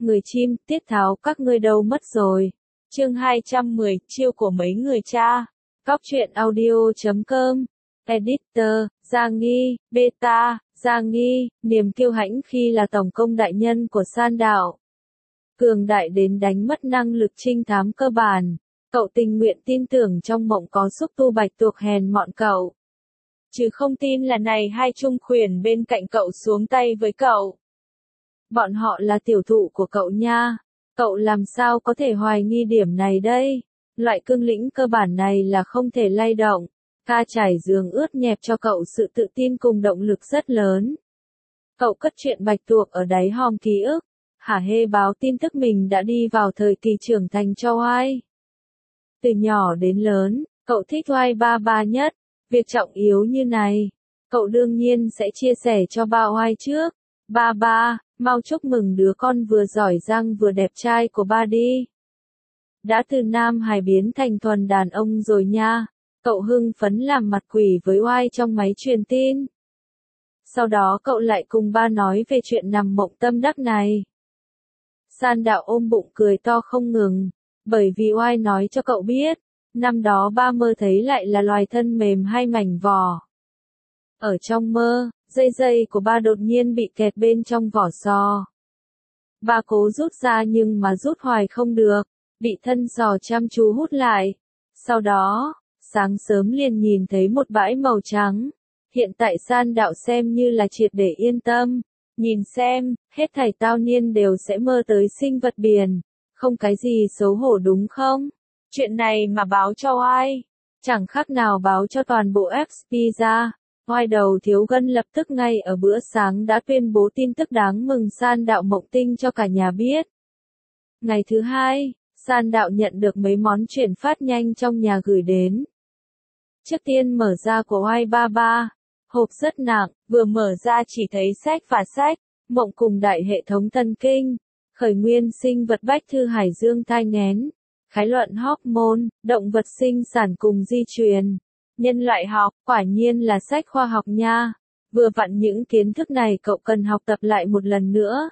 người chim, tiết tháo các ngươi đâu mất rồi. Chương 210, chiêu của mấy người cha. Cóc truyện audio.com. Editor, Giang Nghi, Beta, Giang Nghi, niềm kiêu hãnh khi là tổng công đại nhân của San đạo. Cường đại đến đánh mất năng lực trinh thám cơ bản. Cậu tình nguyện tin tưởng trong mộng có xúc tu bạch tuộc hèn mọn cậu. Chứ không tin là này hai trung khuyển bên cạnh cậu xuống tay với cậu. Bọn họ là tiểu thụ của cậu nha. Cậu làm sao có thể hoài nghi điểm này đây? Loại cương lĩnh cơ bản này là không thể lay động. Ca trải giường ướt nhẹp cho cậu sự tự tin cùng động lực rất lớn. Cậu cất chuyện bạch tuộc ở đáy hòm ký ức. Hả hê báo tin tức mình đã đi vào thời kỳ trưởng thành cho Oai. Từ nhỏ đến lớn, cậu thích Oai ba ba nhất. Việc trọng yếu như này, cậu đương nhiên sẽ chia sẻ cho ba Oai trước. Ba ba, mau chúc mừng đứa con vừa giỏi giang vừa đẹp trai của ba đi. Đã từ nam hài biến thành thuần đàn ông rồi nha. Cậu hưng phấn làm mặt quỷ với Oai trong máy truyền tin. Sau đó cậu lại cùng ba nói về chuyện nằm mộng tâm đắc này. San đạo ôm bụng cười to không ngừng, bởi vì Oai nói cho cậu biết, năm đó ba mơ thấy lại là loài thân mềm hai mảnh vỏ. Ở trong mơ, dây của ba đột nhiên bị kẹt bên trong vỏ sò. Ba cố rút ra nhưng mà rút hoài không được, bị thân sò chăm chú hút lại. Sau đó, sáng sớm liền nhìn thấy một bãi màu trắng. Hiện tại San đạo xem như là triệt để yên tâm. Nhìn xem, hết thảy tao niên đều sẽ mơ tới sinh vật biển. Không cái gì xấu hổ đúng không? Chuyện này mà báo cho ai? Chẳng khác nào báo cho toàn bộ XP ra. Oai đầu thiếu gân lập tức ngay ở bữa sáng đã tuyên bố tin tức đáng mừng San đạo mộng tinh cho cả nhà biết. Ngày thứ hai, San đạo nhận được mấy món chuyển phát nhanh trong nhà gửi đến. Trước tiên mở ra của Oai ba ba. Hộp rất nặng, vừa mở ra chỉ thấy sách và sách, mộng cùng đại hệ thống thần kinh, khởi nguyên sinh vật bách thư hải dương thai nghén, khái luận hormone, động vật sinh sản cùng di truyền, nhân loại học, quả nhiên là sách khoa học nha. Vừa vặn những kiến thức này cậu cần học tập lại một lần nữa.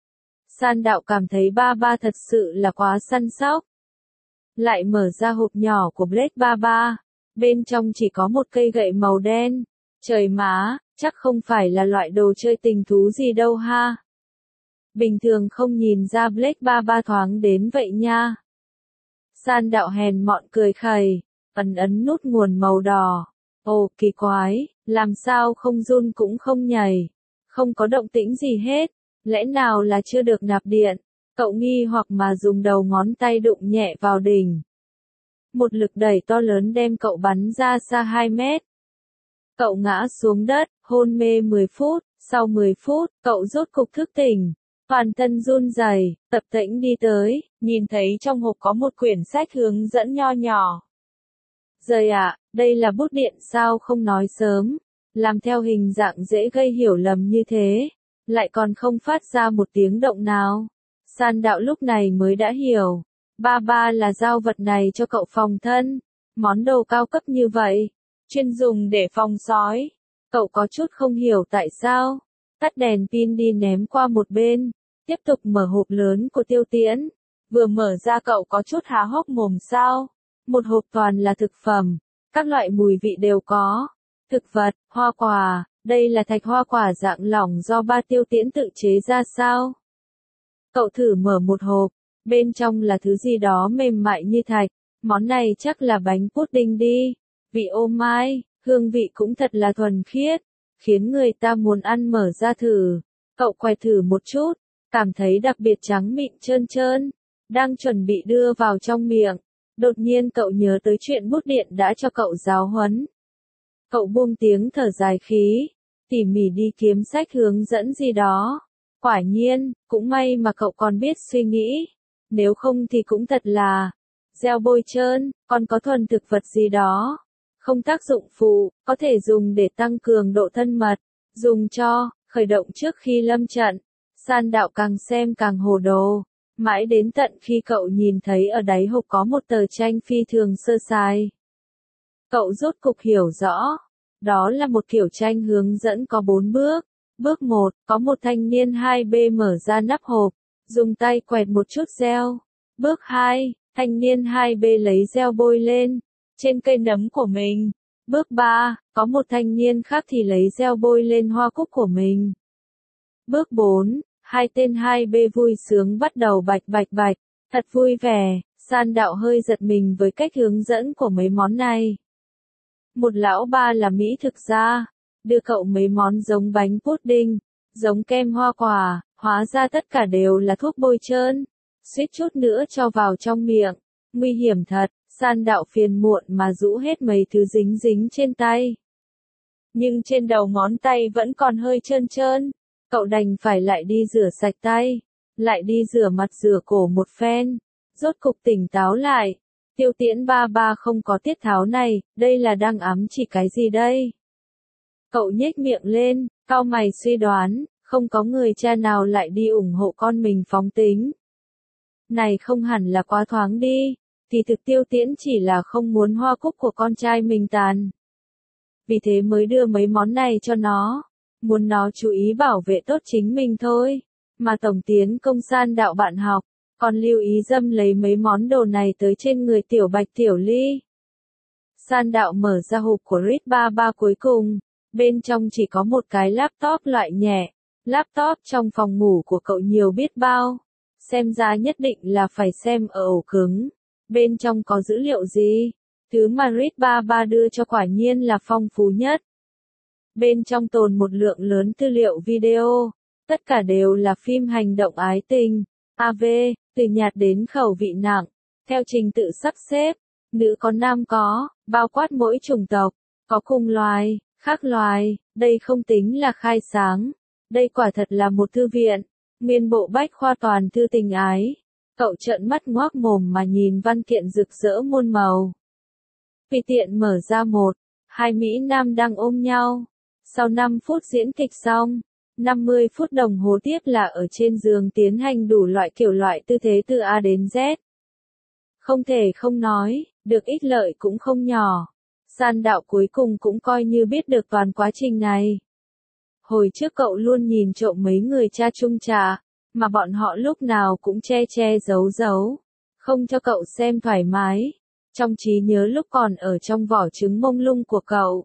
San đạo cảm thấy ba ba thật sự là quá săn sóc. Lại mở ra hộp nhỏ của Blade ba ba, bên trong chỉ có một cây gậy màu đen. Trời má, chắc không phải là loại đồ chơi tình thú gì đâu ha. Bình thường không nhìn ra Blade ba ba thoáng đến vậy nha. San đạo hèn mọn cười khẩy, ấn nút nguồn màu đỏ. Ồ, kỳ quái, làm sao không run cũng không nhảy. Không có động tĩnh gì hết, lẽ nào là chưa được nạp điện. Cậu nghi hoặc mà dùng đầu ngón tay đụng nhẹ vào đỉnh. Một lực đẩy to lớn đem cậu bắn ra xa 2 mét. Cậu ngã xuống đất, hôn mê 10 phút, sau 10 phút, cậu rốt cục thức tỉnh, toàn thân run rẩy, tập tễnh đi tới, nhìn thấy trong hộp có một quyển sách hướng dẫn nho nhỏ. Giời ạ, đây là bút điện sao không nói sớm, làm theo hình dạng dễ gây hiểu lầm như thế, lại còn không phát ra một tiếng động nào. San đạo lúc này mới đã hiểu, ba ba là giao vật này cho cậu phòng thân, món đồ cao cấp như vậy. Chuyên dùng để phòng sói. Cậu có chút không hiểu tại sao. Tắt đèn pin đi ném qua một bên. Tiếp tục mở hộp lớn của Tiêu Tiễn. Vừa mở ra cậu có chút há hốc mồm sao. Một hộp toàn là thực phẩm. Các loại mùi vị đều có. Thực vật, hoa quả. Đây là thạch hoa quả dạng lỏng do ba Tiêu Tiễn tự chế ra sao. Cậu thử mở một hộp. Bên trong là thứ gì đó mềm mại như thạch. Món này chắc là bánh pudding đi. Vị ô mai, hương vị cũng thật là thuần khiết, khiến người ta muốn ăn mở ra thử. Cậu quay thử một chút, cảm thấy đặc biệt trắng mịn trơn trơn, đang chuẩn bị đưa vào trong miệng. Đột nhiên cậu nhớ tới chuyện bút điện đã cho cậu giáo huấn. Cậu buông tiếng thở dài khí, tỉ mỉ đi kiếm sách hướng dẫn gì đó. Quả nhiên, cũng may mà cậu còn biết suy nghĩ, nếu không thì cũng thật là gieo bôi trơn, còn có thuần thực vật gì đó. Không tác dụng phụ, có thể dùng để tăng cường độ thân mật, dùng cho khởi động trước khi lâm trận. San đạo càng xem càng hồ đồ, mãi đến tận khi cậu nhìn thấy ở đáy hộp có một tờ tranh phi thường sơ sài. Cậu rốt cục hiểu rõ, đó là một kiểu tranh hướng dẫn có 4 bước. Bước 1, có một thanh niên 2B mở ra nắp hộp, dùng tay quẹt một chút gel. Bước 2, thanh niên 2B lấy gel bôi lên trên cây nấm của mình. Bước 3, có một thanh niên khác thì lấy gel bôi lên hoa cúc của mình. Bước 4, hai tên 2B vui sướng bắt đầu bạch bạch bạch, thật vui vẻ. San đạo hơi giật mình với cách hướng dẫn của mấy món này. Một lão ba là Mỹ thực gia, đưa cậu mấy món giống bánh pudding, giống kem hoa quả, hóa ra tất cả đều là thuốc bôi trơn. Suýt chút nữa cho vào trong miệng, nguy hiểm thật. San đạo phiền muộn mà rũ hết mấy thứ dính dính trên tay. Nhưng trên đầu ngón tay vẫn còn hơi trơn trơn, cậu đành phải lại đi rửa sạch tay, lại đi rửa mặt rửa cổ một phen, rốt cục tỉnh táo lại. Tiêu Tiễn ba ba không có tiết tháo này, đây là đang ám chỉ cái gì đây? Cậu nhếch miệng lên, cau mày suy đoán, không có người cha nào lại đi ủng hộ con mình phóng tính. Này không hẳn là quá thoáng đi. Thì thực Tiêu Tiễn chỉ là không muốn hoa cúc của con trai mình tàn. Vì thế mới đưa mấy món này cho nó, muốn nó chú ý bảo vệ tốt chính mình thôi. Mà tổng tiến công San đạo bạn học, còn lưu ý dâm lấy mấy món đồ này tới trên người Tiểu Bạch Tiểu Ly. San đạo mở ra hộp của Rit 33 cuối cùng, bên trong chỉ có một cái laptop loại nhẹ. Laptop trong phòng ngủ của cậu nhiều biết bao, xem ra nhất định là phải xem ở ổ cứng. Bên trong có dữ liệu gì? Thứ mà Rit 33 đưa cho quả nhiên là phong phú nhất. Bên trong tồn một lượng lớn tư liệu video, tất cả đều là phim hành động ái tình, AV, từ nhạt đến khẩu vị nặng, theo trình tự sắp xếp, nữ có nam có, bao quát mỗi chủng tộc, có cùng loài, khác loài, đây không tính là khai sáng, đây quả thật là một thư viện, nguyên bộ bách khoa toàn thư tình ái. Cậu trợn mắt ngoác mồm mà nhìn văn kiện rực rỡ muôn màu. Tùy tiện mở ra một, hai Mỹ Nam đang ôm nhau. Sau 5 phút diễn kịch xong, 50 phút đồng hồ tiếp là ở trên giường tiến hành đủ loại kiểu loại tư thế từ A đến Z. Không thể không nói, được ích lợi cũng không nhỏ. San đạo cuối cùng cũng coi như biết được toàn quá trình này. Hồi trước cậu luôn nhìn trộm mấy người cha chung trà, mà bọn họ lúc nào cũng che che giấu giấu, không cho cậu xem thoải mái. Trong trí nhớ lúc còn ở trong vỏ trứng mông lung của cậu,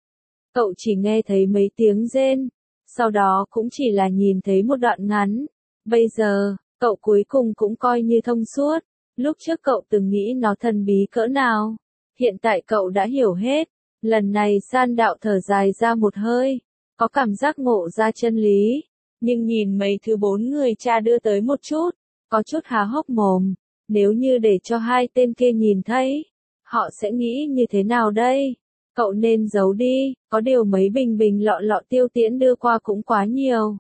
cậu chỉ nghe thấy mấy tiếng rên, sau đó cũng chỉ là nhìn thấy một đoạn ngắn. Bây giờ, cậu cuối cùng cũng coi như thông suốt. Lúc trước cậu từng nghĩ nó thần bí cỡ nào, hiện tại cậu đã hiểu hết. Lần này San đạo thở dài ra một hơi, có cảm giác ngộ ra chân lý. Nhưng nhìn mấy thứ 4 người cha đưa tới một chút, có chút há hốc mồm, nếu như để cho hai tên kia nhìn thấy, họ sẽ nghĩ như thế nào đây? Cậu nên giấu đi, có điều mấy bình bình lọ lọ Tiêu Tiễn đưa qua cũng quá nhiều.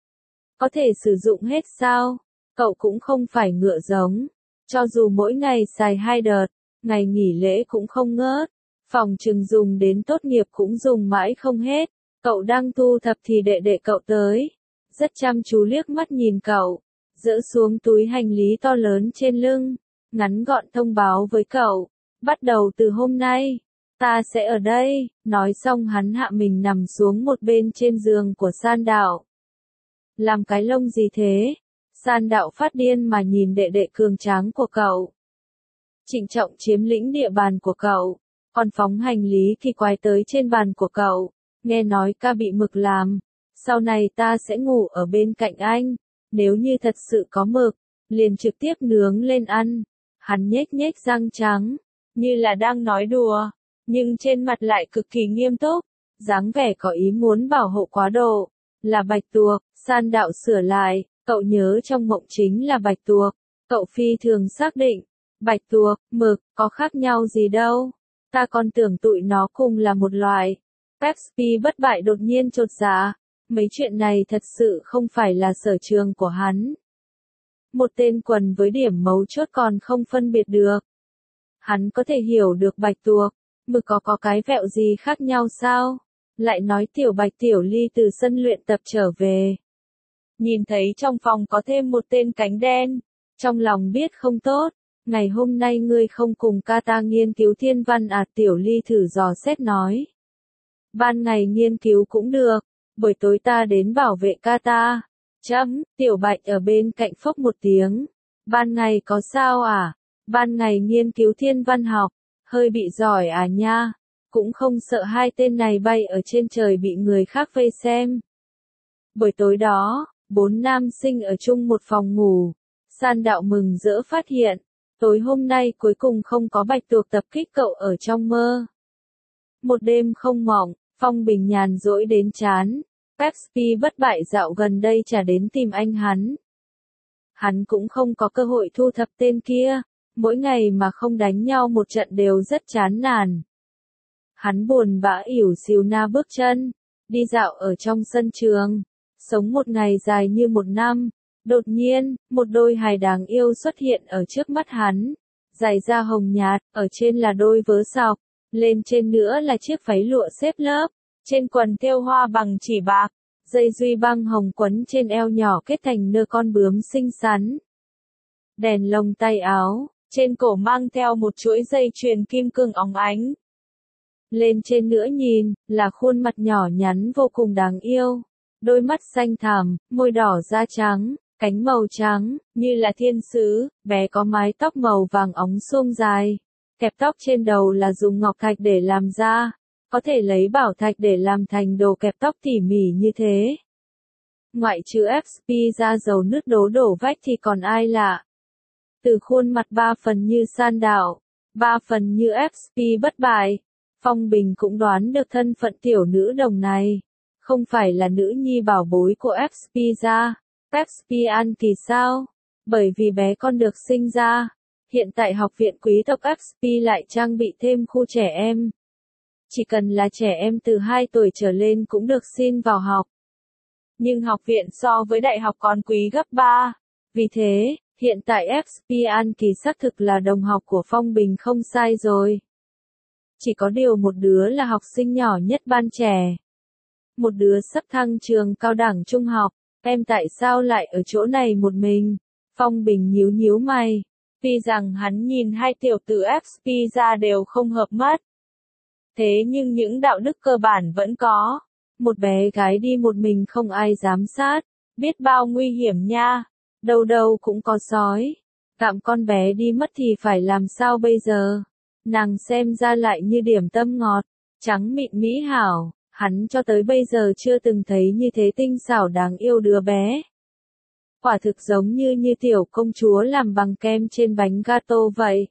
Có thể sử dụng hết sao? Cậu cũng không phải ngựa giống, cho dù mỗi ngày xài 2 đợt, ngày nghỉ lễ cũng không ngớt, phòng trừng dùng đến tốt nghiệp cũng dùng mãi không hết. Cậu đang thu thập thì đệ đệ cậu tới. Rất chăm chú liếc mắt nhìn cậu, dỡ xuống túi hành lý to lớn trên lưng, ngắn gọn thông báo với cậu, bắt đầu từ hôm nay, ta sẽ ở đây. Nói xong hắn hạ mình nằm xuống một bên trên giường của San đạo. Làm cái lông gì thế? San đạo phát điên mà nhìn đệ đệ cường tráng của cậu. Trịnh trọng chiếm lĩnh địa bàn của cậu, còn phóng hành lý kỳ quái tới trên bàn của cậu, nghe nói ca bị mực làm. Sau này ta sẽ ngủ ở bên cạnh anh, nếu như thật sự có mực, liền trực tiếp nướng lên ăn. Hắn nhếch nhếch răng trắng, như là đang nói đùa, nhưng trên mặt lại cực kỳ nghiêm túc, dáng vẻ có ý muốn bảo hộ quá độ. Là bạch tuộc, San đạo sửa lại, cậu nhớ trong mộng chính là bạch tuộc, cậu phi thường xác định, bạch tuộc, mực, có khác nhau gì đâu, ta còn tưởng tụi nó cùng là một loài. Pepsi bất bại đột nhiên chột dạ. Mấy chuyện này thật sự không phải là sở trường của hắn. Một tên quần với điểm mấu chốt còn không phân biệt được. Hắn có thể hiểu được bạch tuộc, mực có cái vẹo gì khác nhau sao? Lại nói Tiểu Bạch Tiểu Ly từ sân luyện tập trở về. Nhìn thấy trong phòng có thêm một tên cánh đen, trong lòng biết không tốt. Ngày hôm nay ngươi không cùng ca ta nghiên cứu thiên văn à? Tiểu Ly thử dò xét nói. Ban ngày nghiên cứu cũng được. Buổi tối ta đến bảo vệ ca ta. Tiểu Bạch ở bên cạnh phốc một tiếng. Ban ngày có sao à? Ban ngày nghiên cứu thiên văn học, hơi bị giỏi à nha. Cũng không sợ hai tên này bay ở trên trời bị người khác vây xem. Buổi tối đó, 4 nam sinh ở chung một phòng ngủ. San Đạo mừng rỡ phát hiện, tối hôm nay cuối cùng không có bạch tuộc tập kích cậu ở trong mơ. Một đêm không mộng, Phong Bình nhàn rỗi đến chán. XP bất bại dạo gần đây chả đến tìm anh hắn. Hắn cũng không có cơ hội thu thập tên kia, mỗi ngày mà không đánh nhau một trận đều rất chán nản. Hắn buồn bã ỉu xìu na bước chân, đi dạo ở trong sân trường, sống một ngày dài như một năm. Đột nhiên, một đôi hài đáng yêu xuất hiện ở trước mắt hắn. Giày da hồng nhạt, ở trên là đôi vớ sọc, lên trên nữa là chiếc váy lụa xếp lớp, trên quần thêu hoa bằng chỉ bạc, dây duy băng hồng quấn trên eo nhỏ kết thành nơ con bướm xinh xắn. Đèn lồng tay áo, trên cổ mang theo một chuỗi dây chuyền kim cương óng ánh. Lên trên nữa nhìn, là khuôn mặt nhỏ nhắn vô cùng đáng yêu. Đôi mắt xanh thẳm, môi đỏ da trắng, cánh màu trắng, như là thiên sứ, bé có mái tóc màu vàng óng suông dài. Kẹp tóc trên đầu là dùng ngọc thạch để làm ra, có thể lấy bảo thạch để làm thành đồ kẹp tóc tỉ mỉ như thế. Ngoại trừ XP ra dầu nước đổ vách thì còn ai lạ. Từ khuôn mặt 3 phần như San Đạo, 3 phần như XP bất bại, Phong Bình cũng đoán được thân phận tiểu nữ đồng này. Không phải là nữ nhi bảo bối của XP ra. XP An Kỳ sao? Bởi vì bé con được sinh ra. Hiện tại học viện quý tộc XP lại trang bị thêm khu trẻ em. Chỉ cần là trẻ em từ 2 tuổi trở lên cũng được xin vào học. Nhưng học viện so với đại học còn quý gấp 3. Vì thế, hiện tại XP An Kỳ xác thực là đồng học của Phong Bình không sai rồi. Chỉ có điều một đứa là học sinh nhỏ nhất ban trẻ. Một đứa sắp thăng trường cao đẳng trung học. Em tại sao lại ở chỗ này một mình? Phong Bình nhíu mày. Tuy rằng hắn nhìn hai tiểu tử XP ra đều không hợp mắt. Thế nhưng những đạo đức cơ bản vẫn có. Một bé gái đi một mình không ai giám sát. Biết bao nguy hiểm nha. Đâu đâu cũng có sói. Tạm con bé đi mất thì phải làm sao bây giờ? Nàng xem ra lại như điểm tâm ngọt. Trắng mịn mỹ hảo. Hắn cho tới bây giờ chưa từng thấy như thế tinh xảo đáng yêu đứa bé. Quả thực giống như tiểu công chúa làm bằng kem trên bánh gato vậy.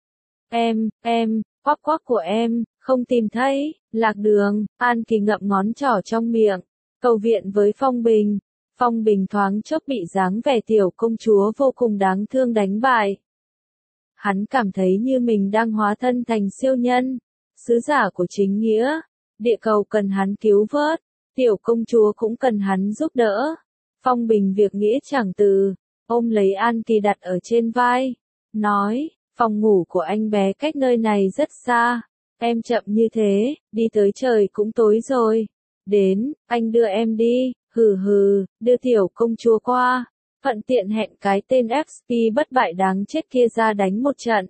Quắc quắc của em, không tìm thấy, lạc đường, An Kỳ ngậm ngón trỏ trong miệng, cầu viện với Phong Bình. Phong Bình thoáng chốc bị dáng vẻ tiểu công chúa vô cùng đáng thương đánh bại. Hắn cảm thấy như mình đang hóa thân thành siêu nhân, sứ giả của chính nghĩa. Địa cầu cần hắn cứu vớt, tiểu công chúa cũng cần hắn giúp đỡ. Phong Bình việc nghĩa chẳng từ, ôm lấy An Kỳ đặt ở trên vai, nói, phòng ngủ của anh bé cách nơi này rất xa, em chậm như thế, đi tới trời cũng tối rồi. Đến, anh đưa em đi, đưa tiểu công chúa qua, thuận tiện hẹn cái tên XP bất bại đáng chết kia ra đánh một trận.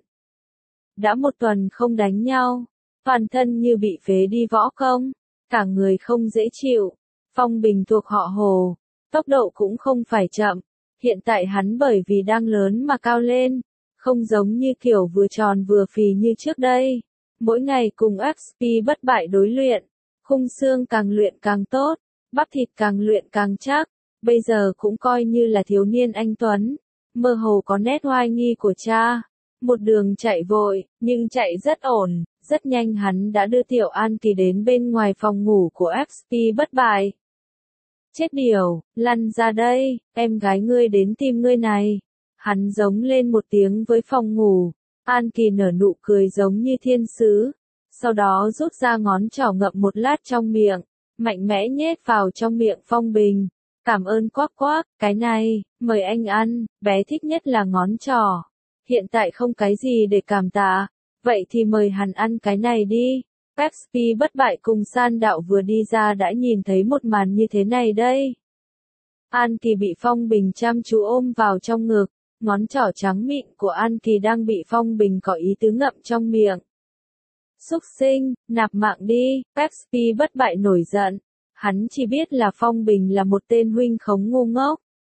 Đã một tuần không đánh nhau. Toàn thân như bị phế đi võ công, cả người không dễ chịu. Phong Bình thuộc họ Hồ, tốc độ cũng không phải chậm. Hiện tại hắn bởi vì đang lớn mà cao lên, không giống như kiểu vừa tròn vừa phì như trước đây. Mỗi ngày cùng XP bất bại đối luyện, khung xương càng luyện càng tốt, bắp thịt càng luyện càng chắc. Bây giờ cũng coi như là thiếu niên anh tuấn, mơ hồ có nét oai nghi của cha. Một đường chạy vội, nhưng chạy rất ổn. Rất nhanh hắn đã đưa Tiểu An Kỳ đến bên ngoài phòng ngủ của XP bất bại. Chết điểu, lăn ra đây, em gái ngươi đến tìm ngươi này. Hắn giống lên một tiếng với phòng ngủ. An Kỳ nở nụ cười giống như thiên sứ. Sau đó rút ra ngón trỏ ngậm một lát trong miệng, mạnh mẽ nhét vào trong miệng Phong Bình. Cảm ơn quắc quắc, cái này, mời anh ăn, bé thích nhất là ngón trỏ. Hiện tại không cái gì để cảm tạ. Vậy thì mời hắn ăn cái này đi. XP bất bại cùng San Đạo vừa đi ra đã nhìn thấy một màn như thế này đây. An Kỳ bị Phong Bình chăm chú ôm vào trong ngực, ngón trỏ trắng mịn của An Kỳ đang bị Phong Bình có ý tứ ngậm trong miệng. Xúc sinh, nạp mạng đi, XP bất bại nổi giận. Hắn chỉ biết là Phong Bình là một tên huynh khống ngu ngốc,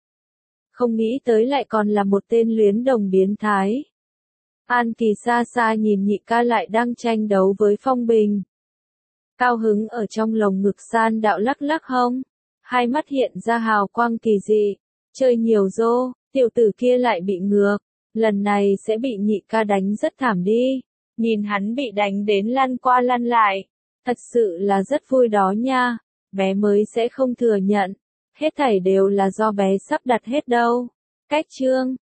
không nghĩ tới lại còn là một tên luyến đồng biến thái. An Kỳ xa xa nhìn nhị ca lại đang tranh đấu với Phong Bình. Cao hứng ở trong lồng ngực San Đạo lắc lắc hông, hai mắt hiện ra hào quang kỳ dị, chơi nhiều rô, tiểu tử kia lại bị ngược, lần này sẽ bị nhị ca đánh rất thảm đi, nhìn hắn bị đánh đến lăn qua lăn lại, thật sự là rất vui đó nha, bé mới sẽ không thừa nhận, hết thảy đều là do bé sắp đặt hết đâu. Cách chương